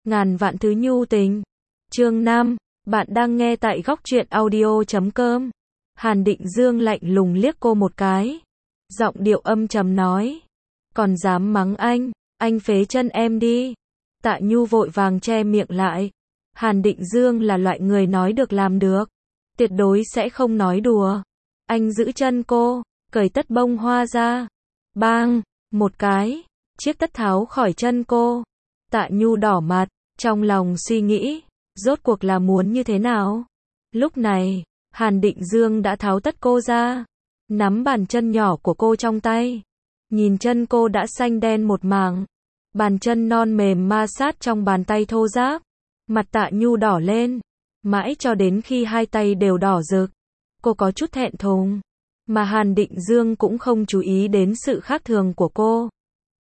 Ngàn vạn thứ nhu tình. Chương 5, bạn đang nghe tại góc truyện audio.com. Hàn Định Dương lạnh lùng liếc cô một cái. Giọng điệu âm trầm nói. Còn dám mắng anh phế chân em đi. Tạ Nhu vội vàng che miệng lại. Hàn Định Dương là loại người nói được làm được. Tuyệt đối sẽ không nói đùa. Anh giữ chân cô, cởi tất bông hoa ra. Bang, một cái, chiếc tất tháo khỏi chân cô. Tạ Nhu đỏ mặt, trong lòng suy nghĩ, rốt cuộc là muốn như thế nào? Lúc này, Hàn Định Dương đã tháo tất cô ra, nắm bàn chân nhỏ của cô trong tay. Nhìn chân cô đã xanh đen một mảng, bàn chân non mềm ma sát trong bàn tay thô ráp. Mặt Tạ Nhu đỏ lên, mãi cho đến khi hai tay đều đỏ rực. Cô có chút thẹn thùng, mà Hàn Định Dương cũng không chú ý đến sự khác thường của cô.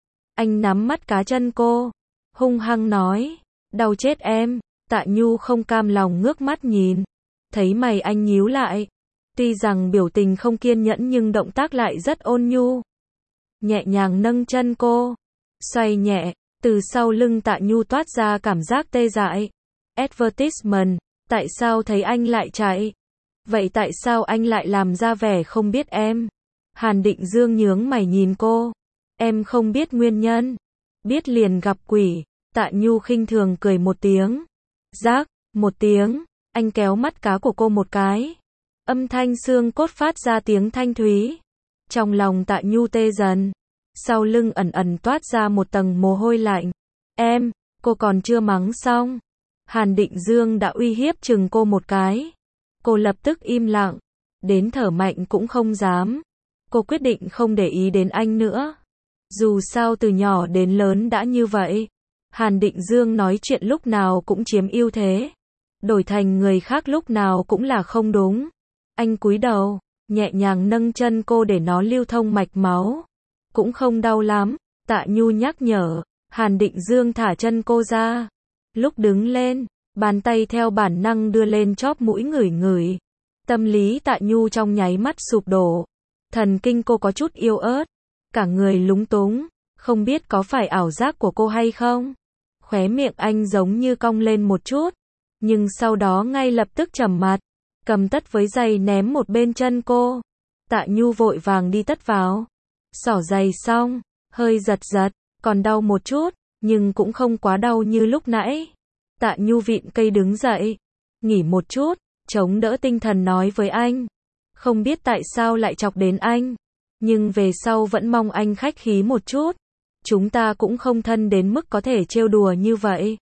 Anh nắm mắt cá chân cô, hung hăng nói, đau chết em. Tạ Nhu không cam lòng ngước mắt nhìn, thấy mày anh nhíu lại. Tuy rằng biểu tình không kiên nhẫn nhưng động tác lại rất ôn nhu. Nhẹ nhàng nâng chân cô, xoay nhẹ, từ sau lưng Tạ Nhu toát ra cảm giác tê dại. Advertisement, tại sao thấy anh lại chạy? Vậy tại sao anh lại làm ra vẻ không biết em? Hàn Định Dương nhướng mày nhìn cô. Em không biết nguyên nhân. Biết liền gặp quỷ. Tạ Nhu khinh thường cười một tiếng. Rác, một tiếng, anh kéo mắt cá của cô một cái. Âm thanh xương cốt phát ra tiếng thanh thúy. Trong lòng Tạ Nhu tê dần. Sau lưng ẩn ẩn toát ra một tầng mồ hôi lạnh. Em, cô còn chưa mắng xong. Hàn Định Dương đã uy hiếp chừng cô một cái. Cô lập tức im lặng, đến thở mạnh cũng không dám. Cô quyết định không để ý đến anh nữa. Dù sao từ nhỏ đến lớn đã như vậy. Hàn Định Dương nói chuyện lúc nào cũng chiếm ưu thế. Đổi thành người khác lúc nào cũng là không đúng. Anh cúi đầu, nhẹ nhàng nâng chân cô để nó lưu thông mạch máu. Cũng không đau lắm. Tạ Nhu nhắc nhở. Hàn Định Dương thả chân cô ra. Lúc đứng lên, bàn tay theo bản năng đưa lên chóp mũi ngửi ngửi. Tâm lý Tạ Nhu trong nháy mắt sụp đổ. Thần kinh cô có chút yếu ớt. Cả người lúng túng. Không biết có phải ảo giác của cô hay không? Khóe miệng anh giống như cong lên một chút. Nhưng sau đó ngay lập tức trầm mặt. Cầm tất với giày ném một bên chân cô. Tạ Nhu vội vàng đi tất vào. Xỏ giày xong. Hơi giật giật. Còn đau một chút. Nhưng cũng không quá đau như lúc nãy. Tạ Nhu vịn cây đứng dậy. Nghỉ một chút. Chống đỡ tinh thần nói với anh. Không biết tại sao lại chọc đến anh. Nhưng về sau vẫn mong anh khách khí một chút. Chúng ta cũng không thân đến mức có thể trêu đùa như vậy.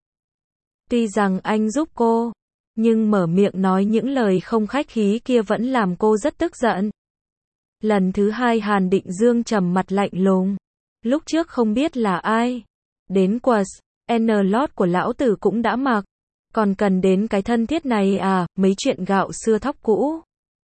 Tuy rằng anh giúp cô. Nhưng mở miệng nói những lời không khách khí kia vẫn làm cô rất tức giận. Lần thứ hai Hàn Định Dương trầm mặt lạnh lùng. Lúc trước không biết là ai. Đến quần N-Lót của lão tử cũng đã mặc. Còn cần đến cái thân thiết này à, mấy chuyện gạo xưa thóc cũ.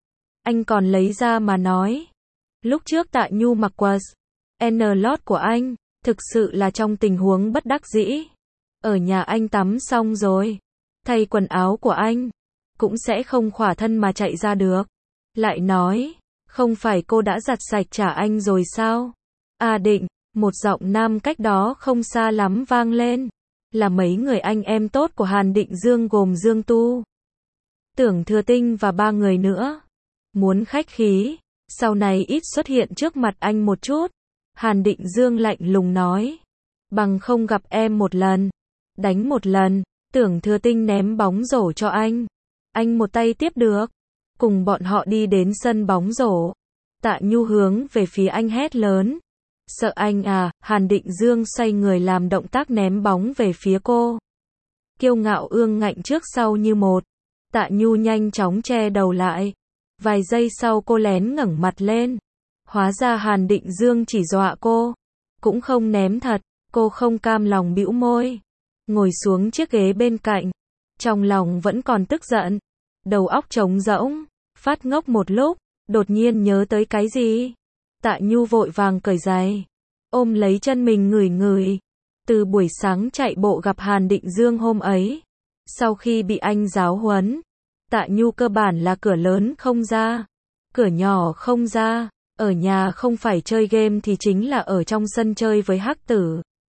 Anh còn lấy ra mà nói. Lúc trước Tạ Nhu mặc quần N-Lót của anh, thực sự là trong tình huống bất đắc dĩ. Ở nhà anh tắm xong rồi, thay quần áo của anh, cũng sẽ không khỏa thân mà chạy ra được. Lại nói, không phải cô đã giặt sạch trả anh rồi sao? À Định, một giọng nam cách đó không xa lắm vang lên. Là mấy người anh em tốt của Hàn Định Dương gồm Dương Tu, Tưởng Thừa Tinh và 3 người nữa. Muốn khách khí, sau này ít xuất hiện trước mặt anh một chút. Hàn Định Dương lạnh lùng nói. Bằng không gặp em một lần, đánh một lần. Tưởng Thừa Tinh ném bóng rổ cho anh. Anh một tay tiếp được. Cùng bọn họ đi đến sân bóng rổ. Tạ Nhu hướng về phía anh hét lớn. Sợ anh à? Hàn Định Dương xoay người làm động tác ném bóng về phía cô. Kiêu ngạo ương ngạnh trước sau như một. Tạ Nhu nhanh chóng che đầu lại. Vài giây sau cô lén ngẩng mặt lên. Hóa ra Hàn Định Dương chỉ dọa cô. Cũng không ném thật. Cô không cam lòng bĩu môi. Ngồi xuống chiếc ghế bên cạnh. Trong lòng vẫn còn tức giận. Đầu óc trống rỗng. Phát ngốc một lúc. Đột nhiên nhớ tới cái gì. Tạ Nhu vội vàng cởi giày. Ôm lấy chân mình ngửi ngửi. Từ buổi sáng chạy bộ gặp Hàn Định Dương hôm ấy. Sau khi bị anh giáo huấn. Tạ Nhu cơ bản là cửa lớn không ra. Cửa nhỏ không ra. Ở nhà không phải chơi game thì chính là ở trong sân chơi với hắc tử.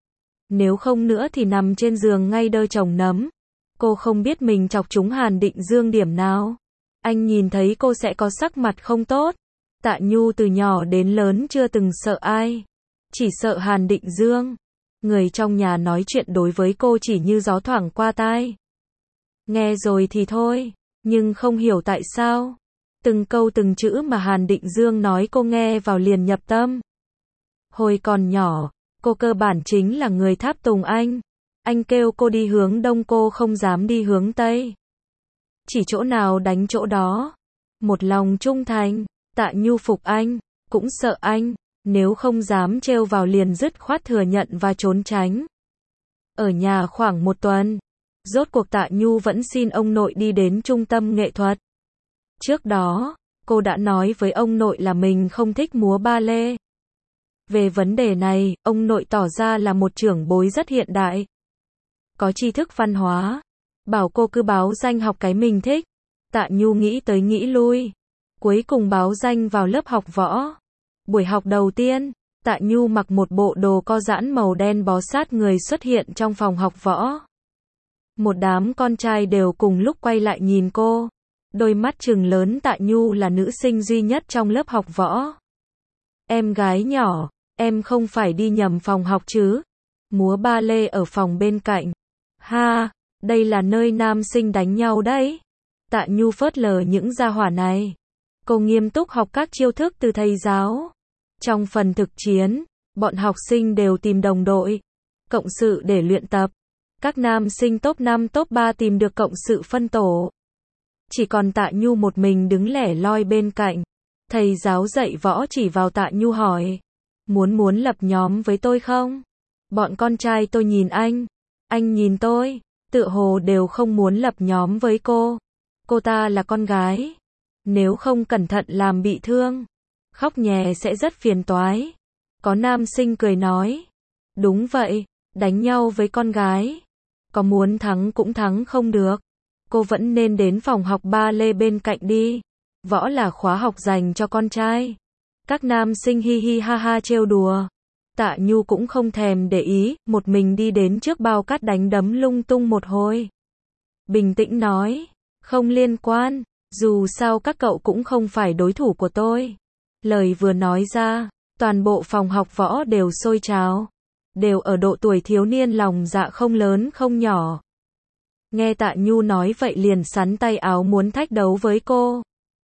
nếu không nữa thì nằm trên giường ngay đơ chồng nấm. Cô không biết mình chọc trúng Hàn Định Dương điểm nào. Anh nhìn thấy cô sẽ có sắc mặt không tốt. Tạ Nhu từ nhỏ đến lớn chưa từng sợ ai. Chỉ sợ Hàn Định Dương. Người trong nhà nói chuyện đối với cô chỉ như gió thoảng qua tai. Nghe rồi thì thôi, nhưng không hiểu tại sao. Từng câu từng chữ mà Hàn Định Dương nói cô nghe vào liền nhập tâm. Hồi còn nhỏ, cô cơ bản chính là người tháp tùng anh. Anh kêu cô đi hướng đông cô không dám đi hướng tây. Chỉ chỗ nào đánh chỗ đó. Một lòng trung thành, Tạ Nhu phục anh, cũng sợ anh, nếu không dám trêu vào liền dứt khoát thừa nhận và trốn tránh. Ở nhà khoảng một tuần, rốt cuộc Tạ Nhu vẫn xin ông nội đi đến trung tâm nghệ thuật. Trước đó, cô đã nói với ông nội là mình không thích múa ba lê. Về vấn đề này, ông nội tỏ ra là một trưởng bối rất hiện đại. Có tri thức văn hóa. Bảo cô cứ báo danh học cái mình thích. Tạ Nhu nghĩ tới nghĩ lui. Cuối cùng báo danh vào lớp học võ. Buổi học đầu tiên, Tạ Nhu mặc một bộ đồ co giãn màu đen bó sát người xuất hiện trong phòng học võ. Một đám con trai đều cùng lúc quay lại nhìn cô. Đôi mắt trừng lớn. Tạ Nhu là nữ sinh duy nhất trong lớp học võ. Em gái nhỏ, em không phải đi nhầm phòng học chứ? Múa ba lê ở phòng bên cạnh. Ha, đây là nơi nam sinh đánh nhau đấy. Tạ Nhu phớt lờ những gia hỏa này. Cô nghiêm túc học các chiêu thức từ thầy giáo. Trong phần thực chiến, bọn học sinh đều tìm đồng đội, cộng sự để luyện tập. Các nam sinh top 5 top 3 tìm được cộng sự phân tổ. Chỉ còn Tạ Nhu một mình đứng lẻ loi bên cạnh. Thầy giáo dạy võ chỉ vào Tạ Nhu hỏi. Muốn lập nhóm với tôi không? Bọn con trai tôi nhìn anh nhìn tôi, tựa hồ đều không muốn lập nhóm với cô. Cô ta là con gái. Nếu không cẩn thận làm bị thương, khóc nhè sẽ rất phiền toái. Có nam sinh cười nói. Đúng vậy, đánh nhau với con gái. Có muốn thắng cũng thắng không được. Cô vẫn nên đến phòng học ba lê bên cạnh đi. Võ là khóa học dành cho con trai. Các nam sinh hi hi ha ha trêu đùa. Tạ Nhu cũng không thèm để ý, một mình đi đến trước bao cát đánh đấm lung tung một hồi. Bình tĩnh nói, không liên quan, dù sao các cậu cũng không phải đối thủ của tôi. Lời vừa nói ra, toàn bộ phòng học võ đều sôi trào. Đều ở độ tuổi thiếu niên lòng dạ không lớn không nhỏ. Nghe Tạ Nhu nói vậy liền sắn tay áo muốn thách đấu với cô.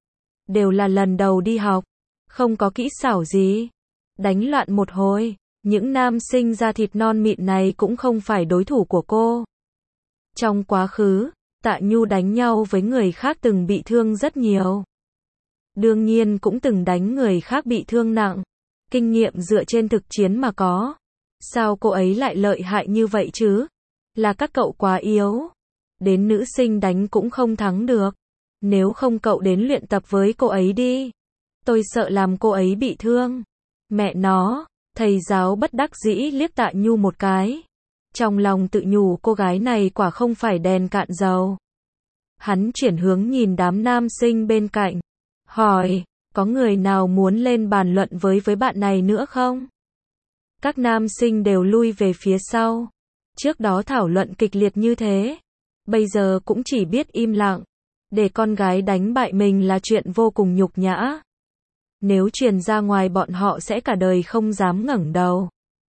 Đều là lần đầu đi học, không có kỹ xảo gì. Đánh loạn một hồi, những nam sinh da thịt non mịn này cũng không phải đối thủ của cô. Trong quá khứ, Tạ Nhu đánh nhau với người khác từng bị thương rất nhiều. Đương nhiên cũng từng đánh người khác bị thương nặng. Kinh nghiệm dựa trên thực chiến mà có. Sao cô ấy lại lợi hại như vậy chứ? Là các cậu quá yếu. Đến nữ sinh đánh cũng không thắng được. Nếu không cậu đến luyện tập với cô ấy đi. Tôi sợ làm cô ấy bị thương. Mẹ nó, thầy giáo bất đắc dĩ liếc Tạ Nhu một cái. Trong lòng tự nhủ cô gái này quả không phải đèn cạn dầu. Hắn chuyển hướng nhìn đám nam sinh bên cạnh. Hỏi, có người nào muốn lên bàn luận với bạn này nữa không? Các nam sinh đều lui về phía sau. Trước đó thảo luận kịch liệt như thế. Bây giờ cũng chỉ biết im lặng. Để con gái đánh bại mình là chuyện vô cùng nhục nhã. Nếu truyền ra ngoài bọn họ sẽ cả đời không dám ngẩng đầu.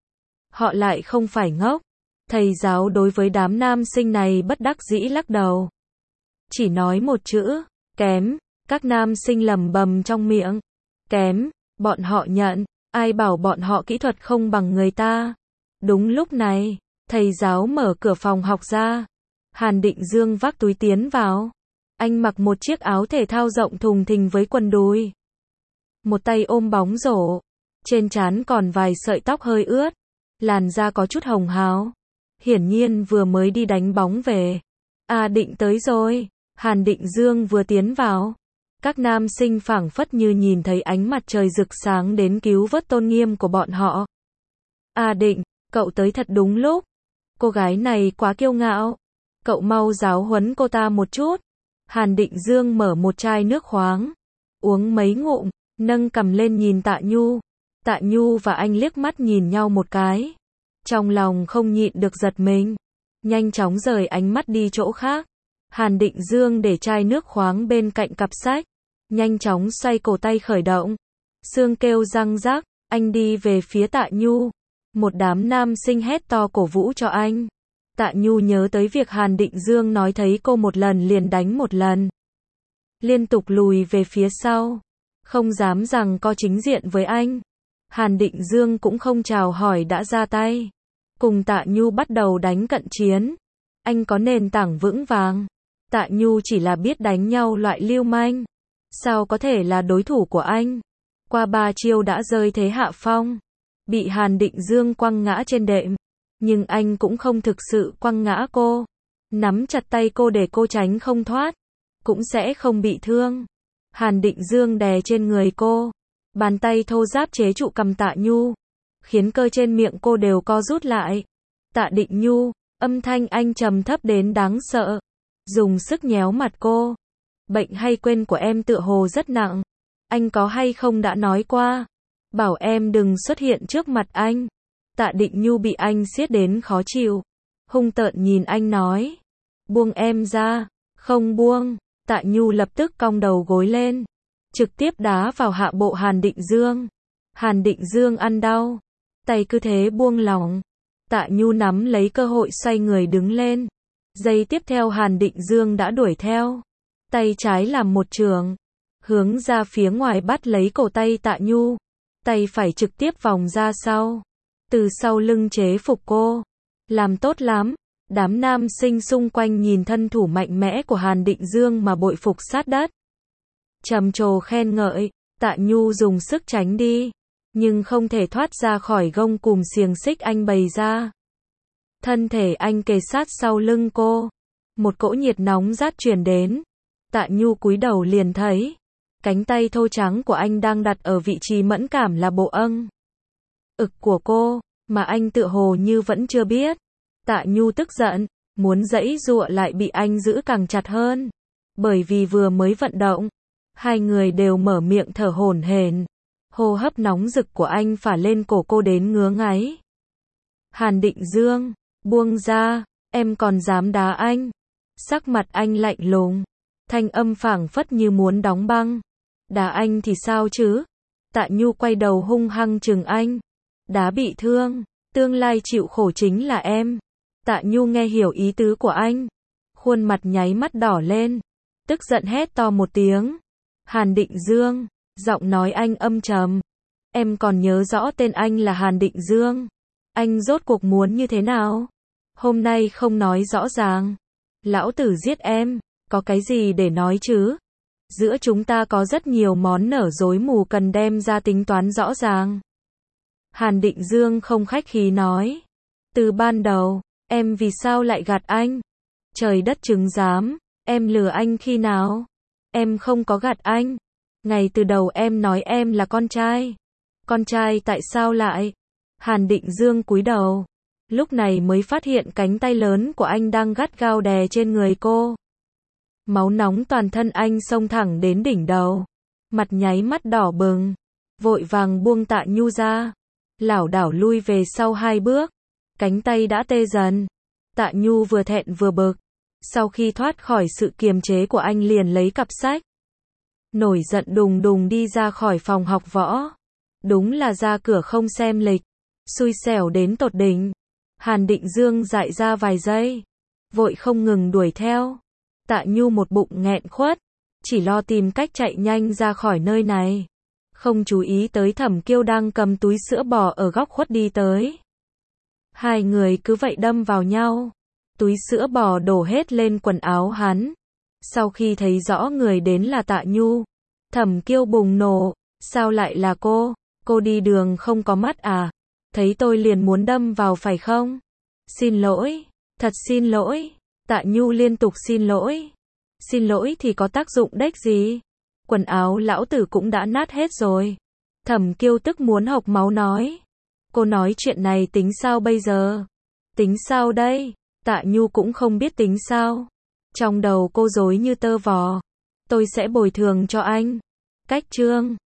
Họ lại không phải ngốc. Thầy giáo đối với đám nam sinh này bất đắc dĩ lắc đầu. Chỉ nói một chữ, kém. Các nam sinh lẩm bẩm trong miệng. Kém, bọn họ nhận. Ai bảo bọn họ kỹ thuật không bằng người ta. Đúng lúc này, thầy giáo mở cửa phòng học ra. Hàn Định Dương vác túi tiến vào. Anh mặc một chiếc áo thể thao rộng thùng thình với quần đùi. Một tay ôm bóng rổ. Trên trán còn vài sợi tóc hơi ướt. Làn da có chút hồng hào. Hiển nhiên vừa mới đi đánh bóng về. À Định tới rồi. Hàn Định Dương vừa tiến vào. Các nam sinh phảng phất như nhìn thấy ánh mặt trời rực sáng đến cứu vớt tôn nghiêm của bọn họ. À Định, cậu tới thật đúng lúc. Cô gái này quá kiêu ngạo. Cậu mau giáo huấn cô ta một chút. Hàn Định Dương mở một chai nước khoáng. Uống mấy ngụm, nâng cằm lên nhìn Tạ Nhu. Tạ Nhu và anh liếc mắt nhìn nhau một cái. Trong lòng không nhịn được giật mình, nhanh chóng rời ánh mắt đi chỗ khác. Hàn Định Dương để chai nước khoáng bên cạnh cặp sách, nhanh chóng xoay cổ tay khởi động. Xương kêu răng rắc, anh đi về phía Tạ Nhu. Một đám nam sinh hét to cổ vũ cho anh. Tạ Nhu nhớ tới việc Hàn Định Dương nói thấy cô một lần liền đánh một lần. Liên tục lùi về phía sau, không dám rằng co chính diện với anh. Hàn Định Dương cũng không chào hỏi đã ra tay. Cùng Tạ Nhu bắt đầu đánh cận chiến. Anh có nền tảng vững vàng. Tạ Nhu chỉ là biết đánh nhau loại lưu manh. Sao có thể là đối thủ của anh? Qua 3 chiêu đã rơi thế hạ phong. Bị Hàn Định Dương quăng ngã trên đệm. Nhưng anh cũng không thực sự quăng ngã cô. Nắm chặt tay cô để cô tránh không thoát. Cũng sẽ không bị thương. Hàn Định Dương đè trên người cô. Bàn tay thô ráp chế trụ cằm Tạ Nhu. Khiến cơ trên miệng cô đều co rút lại. Tạ Định Nhu, âm thanh anh trầm thấp đến đáng sợ. Dùng sức nhéo mặt cô. Bệnh hay quên của em tựa hồ rất nặng. Anh có hay không đã nói qua. Bảo em đừng xuất hiện trước mặt anh. Tạ Định Nhu bị anh siết đến khó chịu. Hung tợn nhìn anh nói. Buông em ra. Không buông. Tạ Nhu lập tức cong đầu gối lên. Trực tiếp đá vào hạ bộ Hàn Định Dương. Hàn Định Dương ăn đau. Tay cứ thế buông lỏng. Tạ Nhu nắm lấy cơ hội xoay người đứng lên. Giây tiếp theo Hàn Định Dương đã đuổi theo. Tay trái làm một trường. Hướng ra phía ngoài bắt lấy cổ tay Tạ Nhu. Tay phải trực tiếp vòng ra sau. Từ sau lưng chế phục cô. Làm tốt lắm. Đám nam sinh xung quanh nhìn thân thủ mạnh mẽ của Hàn Định Dương mà bội phục sát đất. Trầm trồ khen ngợi. Tạ Nhu dùng sức tránh đi. Nhưng không thể thoát ra khỏi gông cùm xiềng xích anh bày ra. Thân thể anh kề sát sau lưng cô. Một cỗ nhiệt nóng rát truyền đến. Tạ Nhu cúi đầu liền thấy. Cánh tay thô trắng của anh đang đặt ở vị trí mẫn cảm là bộ ực của cô. Mà anh tựa hồ như vẫn chưa biết. Tạ Nhu tức giận. Muốn giãy giụa lại bị anh giữ càng chặt hơn. Bởi vì vừa mới vận động. Hai người đều mở miệng thở hổn hển. Hô hấp nóng rực của anh phả lên cổ cô đến ngứa ngáy. Hàn Định Dương, buông ra, em còn dám đá anh. Sắc mặt anh lạnh lùng. Thanh âm phảng phất như muốn đóng băng. Đá anh thì sao chứ? Tạ Nhu quay đầu hung hăng chừng anh. Đá bị thương, tương lai chịu khổ chính là em. Tạ Nhu nghe hiểu ý tứ của anh. Khuôn mặt nháy mắt đỏ lên. Tức giận hét to một tiếng. Hàn Định Dương. Giọng nói anh âm trầm. Em còn nhớ rõ tên anh là Hàn Định Dương. Anh rốt cuộc muốn như thế nào? Hôm nay không nói rõ ràng. Lão tử giết em. Có cái gì để nói chứ? Giữa chúng ta có rất nhiều món nở dối mù cần đem ra tính toán rõ ràng. Hàn Định Dương không khách khí nói. Từ ban đầu, em vì sao lại gạt anh? Trời đất chứng giám, em lừa anh khi nào? Em không có gạt anh. Ngày từ đầu em nói em là con trai. Con trai tại sao lại? Hàn Định Dương cúi đầu. Lúc này mới phát hiện cánh tay lớn của anh đang gắt gao đè trên người cô. Máu nóng toàn thân anh xông thẳng đến đỉnh đầu. Mặt nháy mắt đỏ bừng. Vội vàng buông Tạ Nhu ra. Lảo đảo lui về sau 2 bước. Cánh tay đã tê dần. Tạ Nhu vừa thẹn vừa bực. Sau khi thoát khỏi sự kiềm chế của anh liền lấy cặp sách. Nổi giận đùng đùng đi ra khỏi phòng học võ. Đúng là ra cửa không xem lịch. Xui xẻo đến tột đỉnh. Hàn Định Dương dại ra vài giây. Vội không ngừng đuổi theo. Tạ Nhu một bụng nghẹn khuất. Chỉ lo tìm cách chạy nhanh ra khỏi nơi này. Không chú ý tới Thẩm Kiêu đang cầm túi sữa bò ở góc khuất đi tới. Hai người cứ vậy đâm vào nhau. Túi sữa bò đổ hết lên quần áo hắn. Sau khi thấy rõ người đến là Tạ Nhu, Thẩm Kiêu bùng nổ. Sao lại là cô? Cô đi đường không có mắt à? Thấy tôi liền muốn đâm vào phải không? Xin lỗi. Thật xin lỗi. Tạ Nhu liên tục xin lỗi. Xin lỗi thì có tác dụng đếch gì? Quần áo lão tử cũng đã nát hết rồi. Thẩm Kiêu tức muốn hộc máu nói. Cô nói chuyện này tính sao bây giờ? Tính sao đây? Tạ Nhu cũng không biết tính sao. Trong đầu cô rối như tơ vò. Tôi sẽ bồi thường cho anh. Cách chương